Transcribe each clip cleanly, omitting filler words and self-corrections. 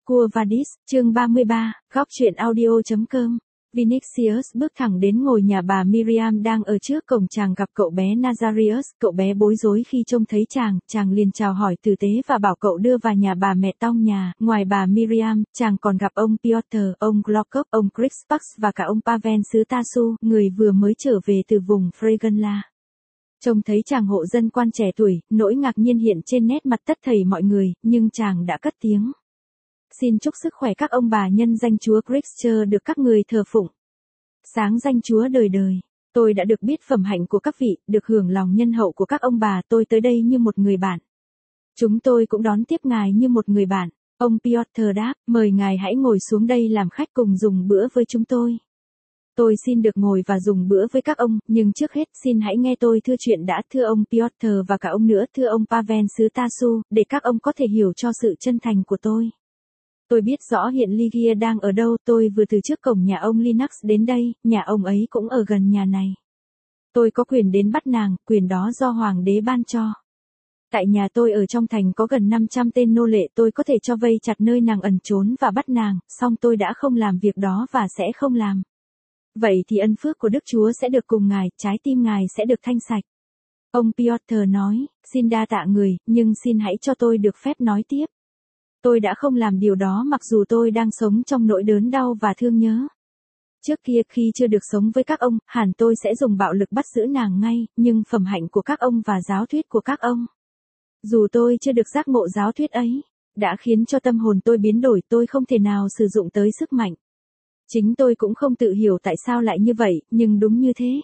Quo Vadis, chương 33, góc truyện audio.com. Vinicius bước thẳng đến ngồi nhà bà Miriam đang ở trước cổng. Chàng gặp cậu bé Nazarius, cậu bé bối rối khi trông thấy chàng liền chào hỏi tử tế và bảo cậu đưa vào nhà bà mẹ tong nhà. Ngoài bà Miriam, chàng còn gặp ông Piotr, ông Glokov, ông Crispus và cả ông Pavel xứ Tasu, người vừa mới trở về từ vùng Fregenla. Trông thấy chàng hộ dân quan trẻ tuổi, nỗi ngạc nhiên hiện trên nét mặt tất thảy mọi người, nhưng chàng đã cất tiếng. Xin chúc sức khỏe các ông bà nhân danh Chúa Christ được các người thờ phụng. Sáng danh Chúa đời đời. Tôi đã được biết phẩm hạnh của các vị, được hưởng lòng nhân hậu của các ông bà. Tôi tới đây như một người bạn. Chúng tôi cũng đón tiếp ngài như một người bạn. Ông Piotr đáp, mời ngài hãy ngồi xuống đây làm khách cùng dùng bữa với chúng tôi. Tôi xin được ngồi và dùng bữa với các ông, nhưng trước hết xin hãy nghe tôi thưa chuyện đã, thưa ông Piotr và cả ông nữa, thưa ông Pavel xứ Tasu, để các ông có thể hiểu cho sự chân thành của tôi. Tôi biết rõ hiện Lygia đang ở đâu, tôi vừa từ trước cổng nhà ông Linux đến đây, nhà ông ấy cũng ở gần nhà này. Tôi có quyền đến bắt nàng, quyền đó do hoàng đế ban cho. Tại nhà tôi ở trong thành có gần 500 tên nô lệ, tôi có thể cho vây chặt nơi nàng ẩn trốn và bắt nàng, song tôi đã không làm việc đó và sẽ không làm. Vậy thì ân phước của Đức Chúa sẽ được cùng ngài, trái tim ngài sẽ được thanh sạch. Ông Piotr nói, xin đa tạ người, nhưng xin hãy cho tôi được phép nói tiếp. Tôi đã không làm điều đó mặc dù tôi đang sống trong nỗi đớn đau và thương nhớ. Trước kia khi chưa được sống với các ông, hẳn tôi sẽ dùng bạo lực bắt giữ nàng ngay, nhưng phẩm hạnh của các ông và giáo thuyết của các ông, dù tôi chưa được giác ngộ giáo thuyết ấy, đã khiến cho tâm hồn tôi biến đổi. Tôi không thể nào sử dụng tới sức mạnh. Chính tôi cũng không tự hiểu tại sao lại như vậy, nhưng đúng như thế.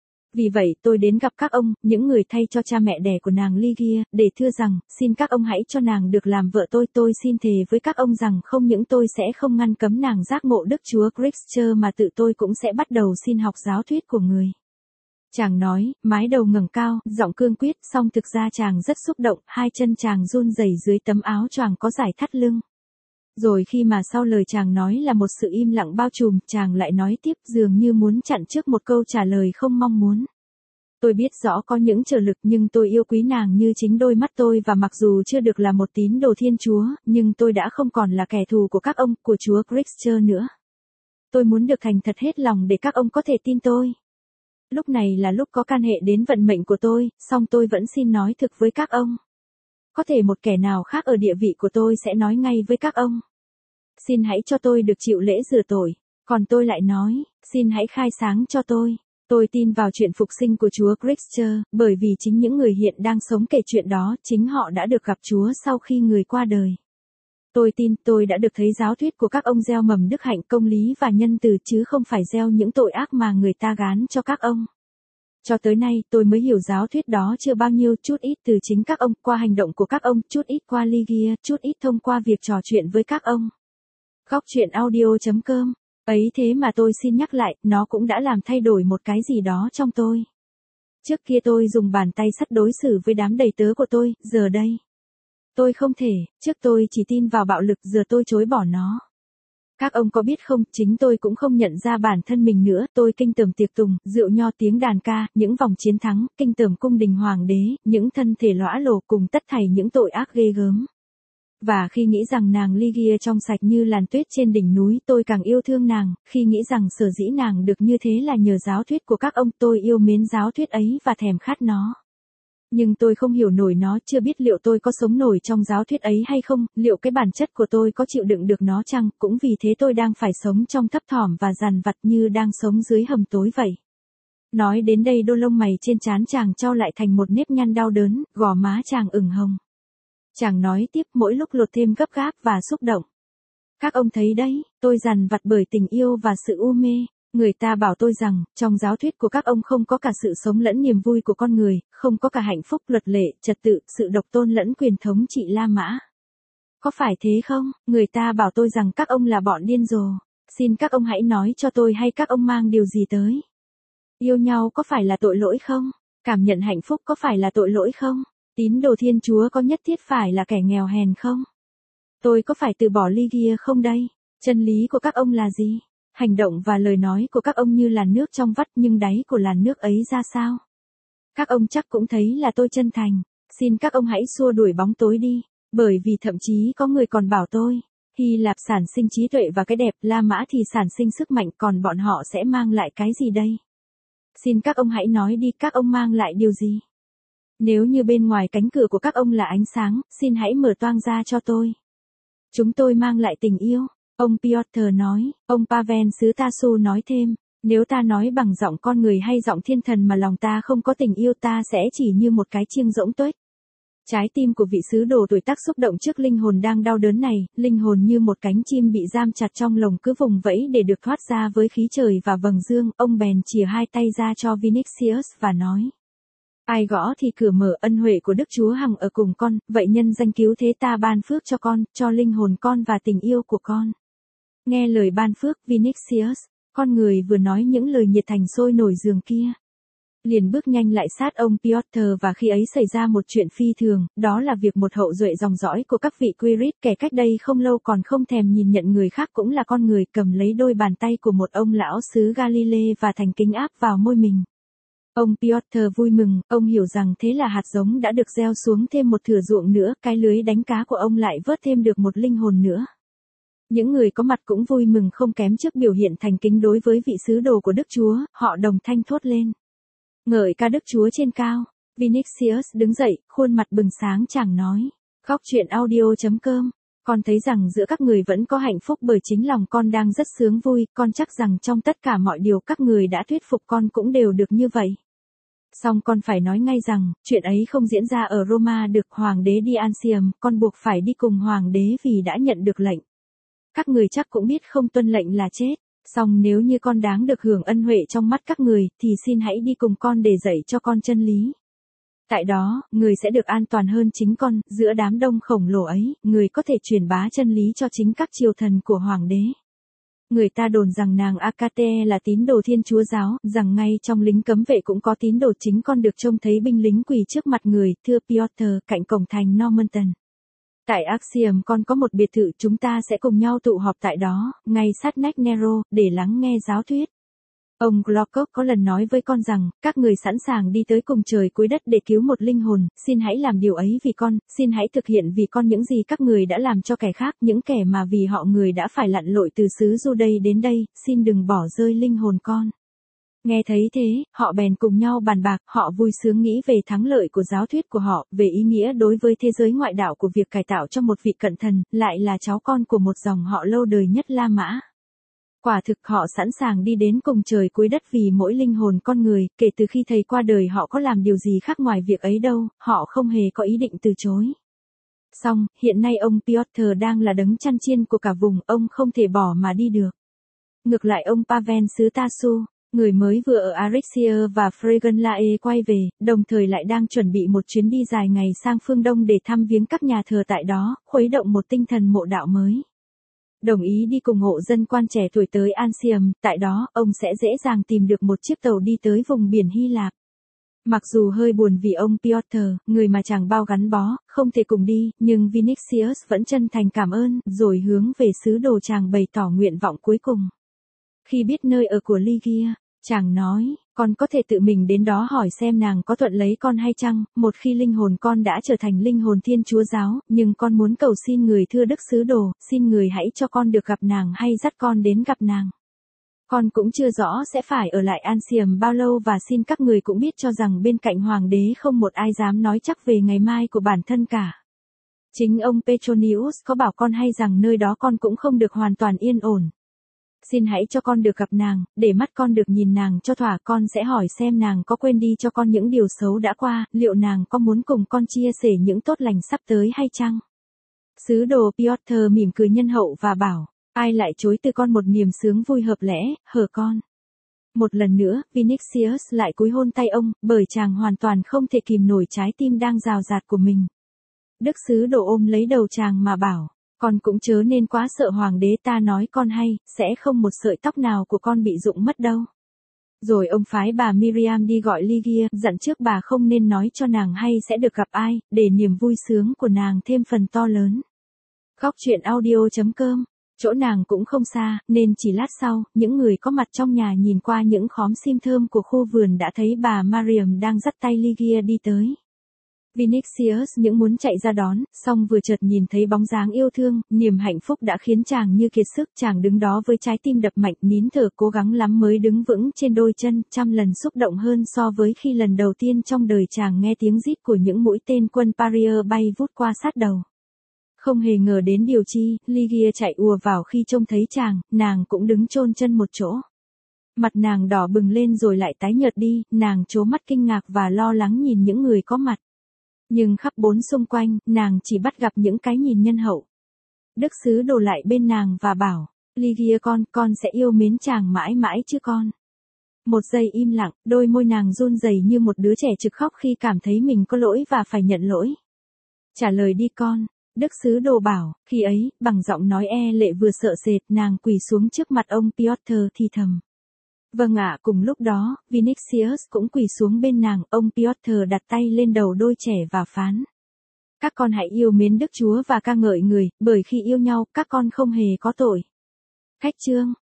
Vì vậy tôi đến gặp các ông, những người thay cho cha mẹ đẻ của nàng Lygia, để thưa rằng, xin các ông hãy cho nàng được làm vợ tôi. Tôi xin thề với các ông rằng không những tôi sẽ không ngăn cấm nàng giác ngộ Đức Chúa Christ mà tự tôi cũng sẽ bắt đầu xin học giáo thuyết của người. Chàng nói, mái đầu ngẩng cao, giọng cương quyết, song thực ra chàng rất xúc động, hai chân chàng run rẩy dưới tấm áo choàng có dải thắt lưng. Rồi khi mà sau lời chàng nói là một sự im lặng bao trùm, chàng lại nói tiếp dường như muốn chặn trước một câu trả lời không mong muốn. Tôi biết rõ có những trở lực nhưng tôi yêu quý nàng như chính đôi mắt tôi và mặc dù chưa được là một tín đồ Thiên Chúa, nhưng tôi đã không còn là kẻ thù của các ông, của Chúa Christ nữa. Tôi muốn được thành thật hết lòng để các ông có thể tin tôi. Lúc này là lúc có can hệ đến vận mệnh của tôi, song tôi vẫn xin nói thực với các ông. Có thể một kẻ nào khác ở địa vị của tôi sẽ nói ngay với các ông. Xin hãy cho tôi được chịu lễ rửa tội. Còn tôi lại nói, xin hãy khai sáng cho tôi. Tôi tin vào chuyện phục sinh của Chúa Christ, bởi vì chính những người hiện đang sống kể chuyện đó, chính họ đã được gặp Chúa sau khi người qua đời. Tôi tin tôi đã được thấy giáo thuyết của các ông gieo mầm đức hạnh, công lý và nhân từ chứ không phải gieo những tội ác mà người ta gán cho các ông. Cho tới nay tôi mới hiểu giáo thuyết đó chưa bao nhiêu, chút ít từ chính các ông, qua hành động của các ông, chút ít qua Lygia, chút ít thông qua việc trò chuyện với các ông. Góc truyện audio.com. Ấy thế mà tôi xin nhắc lại, nó cũng đã làm thay đổi một cái gì đó trong tôi. Trước kia tôi dùng bàn tay sắt đối xử với đám đầy tớ của tôi, giờ đây tôi không thể, trước tôi chỉ tin vào bạo lực, giờ tôi chối bỏ nó. Các ông có biết không, chính tôi cũng không nhận ra bản thân mình nữa, tôi kinh tởm tiệc tùng, rượu nho, tiếng đàn ca, những vòng chiến thắng, kinh tởm cung đình hoàng đế, những thân thể lõa lồ cùng tất thảy những tội ác ghê gớm. Và khi nghĩ rằng nàng Lygia trong sạch như làn tuyết trên đỉnh núi, tôi càng yêu thương nàng, khi nghĩ rằng sở dĩ nàng được như thế là nhờ giáo thuyết của các ông, tôi yêu mến giáo thuyết ấy và thèm khát nó. Nhưng tôi không hiểu nổi nó, chưa biết liệu tôi có sống nổi trong giáo thuyết ấy hay không, liệu cái bản chất của tôi có chịu đựng được nó chăng, cũng vì thế tôi đang phải sống trong thấp thỏm và dằn vặt như đang sống dưới hầm tối vậy. Nói đến đây đôi lông mày trên trán chàng chau lại thành một nếp nhăn đau đớn, gò má chàng ửng hồng. Chàng nói tiếp mỗi lúc lột thêm gấp gáp và xúc động. Các ông thấy đấy, tôi dằn vặt bởi tình yêu và sự u mê. Người ta bảo tôi rằng, trong giáo thuyết của các ông không có cả sự sống lẫn niềm vui của con người, không có cả hạnh phúc, luật lệ, trật tự, sự độc tôn lẫn quyền thống trị La Mã. Có phải thế không? Người ta bảo tôi rằng các ông là bọn điên rồ. Xin các ông hãy nói cho tôi hay các ông mang điều gì tới. Yêu nhau có phải là tội lỗi không? Cảm nhận hạnh phúc có phải là tội lỗi không? Tín đồ Thiên Chúa có nhất thiết phải là kẻ nghèo hèn không? Tôi có phải từ bỏ Lygia không đây? Chân lý của các ông là gì? Hành động và lời nói của các ông như làn nước trong vắt, nhưng đáy của làn nước ấy ra sao? Các ông chắc cũng thấy là tôi chân thành. Xin các ông hãy xua đuổi bóng tối đi, bởi vì thậm chí có người còn bảo tôi, Hy Lạp sản sinh trí tuệ và cái đẹp, La Mã thì sản sinh sức mạnh, còn bọn họ sẽ mang lại cái gì đây? Xin các ông hãy nói đi, các ông mang lại điều gì? Nếu như bên ngoài cánh cửa của các ông là ánh sáng, xin hãy mở toang ra cho tôi. Chúng tôi mang lại tình yêu, ông Piotr nói. Ông Pavel xứ Tasu nói thêm, nếu ta nói bằng giọng con người hay giọng thiên thần mà lòng ta không có tình yêu, ta sẽ chỉ như một cái chiêng rỗng tuếch. Trái tim của vị sứ đồ tuổi tác xúc động trước linh hồn đang đau đớn này, linh hồn như một cánh chim bị giam chặt trong lồng cứ vùng vẫy để được thoát ra với khí trời và vầng dương. Ông bèn chìa hai tay ra cho Vinicius và nói, ai gõ thì cửa mở, ân huệ của Đức Chúa hằng ở cùng con, vậy nhân danh cứu thế ta ban phước cho con, cho linh hồn con và tình yêu của con. Nghe lời ban phước, Vinicius, con người vừa nói những lời nhiệt thành sôi nổi giường kia, liền bước nhanh lại sát ông Piotr, và khi ấy xảy ra một chuyện phi thường, đó là việc một hậu duệ dòng dõi của các vị Quirit kẻ cách đây không lâu còn không thèm nhìn nhận người khác cũng là con người, cầm lấy đôi bàn tay của một ông lão xứ Galilee và thành kính áp vào môi mình. Ông Piotr vui mừng, ông hiểu rằng thế là hạt giống đã được gieo xuống thêm một thửa ruộng nữa, cái lưới đánh cá của ông lại vớt thêm được một linh hồn nữa. Những người có mặt cũng vui mừng không kém trước biểu hiện thành kính đối với vị sứ đồ của Đức Chúa, họ đồng thanh thốt lên, ngợi ca Đức Chúa trên cao. Vinicius đứng dậy, khuôn mặt bừng sáng, chàng nói, Góc truyện audio.com, con thấy rằng giữa các người vẫn có hạnh phúc bởi chính lòng con đang rất sướng vui, con chắc rằng trong tất cả mọi điều các người đã thuyết phục con cũng đều được như vậy. Song con phải nói ngay rằng, chuyện ấy không diễn ra ở Roma được. Hoàng đế Diansium, con buộc phải đi cùng hoàng đế vì đã nhận được lệnh. Các người chắc cũng biết không tuân lệnh là chết. Song nếu như con đáng được hưởng ân huệ trong mắt các người, thì xin hãy đi cùng con để dạy cho con chân lý. Tại đó, người sẽ được an toàn hơn chính con, giữa đám đông khổng lồ ấy, người có thể truyền bá chân lý cho chính các triều thần của hoàng đế. Người ta đồn rằng nàng Akate là tín đồ Thiên Chúa giáo, rằng ngay trong lính cấm vệ cũng có tín đồ, chính con được trông thấy binh lính quỳ trước mặt người, thưa Piotr, cạnh cổng thành Normanton. Tại Axiom con có một biệt thự, chúng ta sẽ cùng nhau tụ họp tại đó, ngay sát nách Nero, để lắng nghe giáo thuyết. Ông Glockock có lần nói với con rằng, các người sẵn sàng đi tới cùng trời cuối đất để cứu một linh hồn, xin hãy làm điều ấy vì con, xin hãy thực hiện vì con những gì các người đã làm cho kẻ khác, những kẻ mà vì họ người đã phải lặn lội từ xứ Juday đến đây, xin đừng bỏ rơi linh hồn con. Nghe thấy thế, họ bèn cùng nhau bàn bạc, họ vui sướng nghĩ về thắng lợi của giáo thuyết của họ, về ý nghĩa đối với thế giới ngoại đạo của việc cải tạo cho một vị cận thần, lại là cháu con của một dòng họ lâu đời nhất La Mã. Quả thực họ sẵn sàng đi đến cùng trời cuối đất vì mỗi linh hồn con người, kể từ khi thầy qua đời họ có làm điều gì khác ngoài việc ấy đâu, họ không hề có ý định từ chối. Song, hiện nay ông Piotr đang là đấng chăn chiên của cả vùng, ông không thể bỏ mà đi được. Ngược lại ông Pavel xứ Tasu, người mới vừa ở Arixia và Phrygia quay về, đồng thời lại đang chuẩn bị một chuyến đi dài ngày sang phương Đông để thăm viếng các nhà thờ tại đó, khuấy động một tinh thần mộ đạo mới. Đồng ý đi cùng hộ dân quan trẻ tuổi tới Ansium, tại đó, ông sẽ dễ dàng tìm được một chiếc tàu đi tới vùng biển Hy Lạp. Mặc dù hơi buồn vì ông Piotr, người mà chàng bao gắn bó, không thể cùng đi, nhưng Vinicius vẫn chân thành cảm ơn, rồi hướng về sứ đồ chàng bày tỏ nguyện vọng cuối cùng. Khi biết nơi ở của Lygia, chàng nói, con có thể tự mình đến đó hỏi xem nàng có thuận lấy con hay chăng, một khi linh hồn con đã trở thành linh hồn Thiên Chúa giáo, nhưng con muốn cầu xin người thưa đức sứ đồ, xin người hãy cho con được gặp nàng hay dắt con đến gặp nàng. Con cũng chưa rõ sẽ phải ở lại Ansium bao lâu và xin các người cũng biết cho rằng bên cạnh hoàng đế không một ai dám nói chắc về ngày mai của bản thân cả. Chính ông Petronius có bảo con hay rằng nơi đó con cũng không được hoàn toàn yên ổn. Xin hãy cho con được gặp nàng, để mắt con được nhìn nàng cho thỏa, con sẽ hỏi xem nàng có quên đi cho con những điều xấu đã qua, liệu nàng có muốn cùng con chia sẻ những tốt lành sắp tới hay chăng? Sứ đồ Piotr mỉm cười nhân hậu và bảo, ai lại chối từ con một niềm sướng vui hợp lẽ, hở con. Một lần nữa, Vinicius lại cúi hôn tay ông, bởi chàng hoàn toàn không thể kìm nổi trái tim đang rào rạt của mình. Đức sứ đồ ôm lấy đầu chàng mà bảo, con cũng chớ nên quá sợ hoàng đế, ta nói con hay, sẽ không một sợi tóc nào của con bị rụng mất đâu. Rồi ông phái bà Miriam đi gọi Lygia, dặn trước bà không nên nói cho nàng hay sẽ được gặp ai, để niềm vui sướng của nàng thêm phần to lớn. Góc truyện audio.com, chỗ nàng cũng không xa, nên chỉ lát sau, những người có mặt trong nhà nhìn qua những khóm sim thơm của khu vườn đã thấy bà Mariam đang dắt tay Lygia đi tới. Vinicius những muốn chạy ra đón, song vừa chợt nhìn thấy bóng dáng yêu thương, niềm hạnh phúc đã khiến chàng như kiệt sức, chàng đứng đó với trái tim đập mạnh, nín thở cố gắng lắm mới đứng vững trên đôi chân, trăm lần xúc động hơn so với khi lần đầu tiên trong đời chàng nghe tiếng rít của những mũi tên quân Parier bay vút qua sát đầu. Không hề ngờ đến điều chi, Ligia chạy ùa vào khi trông thấy chàng, nàng cũng đứng chôn chân một chỗ. Mặt nàng đỏ bừng lên rồi lại tái nhợt đi, nàng trố mắt kinh ngạc và lo lắng nhìn những người có mặt. Nhưng khắp bốn xung quanh, nàng chỉ bắt gặp những cái nhìn nhân hậu. Đức sứ đồ lại bên nàng và bảo, Ligia con sẽ yêu mến chàng mãi mãi chứ con. Một giây im lặng, đôi môi nàng run rẩy như một đứa trẻ trực khóc khi cảm thấy mình có lỗi và phải nhận lỗi. Trả lời đi con, đức sứ đồ bảo, khi ấy, bằng giọng nói e lệ vừa sợ sệt, nàng quỳ xuống trước mặt ông Piotr thì thầm. Vâng ạ, cùng lúc đó, Vinicius cũng quỳ xuống bên nàng, ông Piotr đặt tay lên đầu đôi trẻ và phán. Các con hãy yêu mến Đức Chúa và ca ngợi người, bởi khi yêu nhau, các con không hề có tội. Khách chương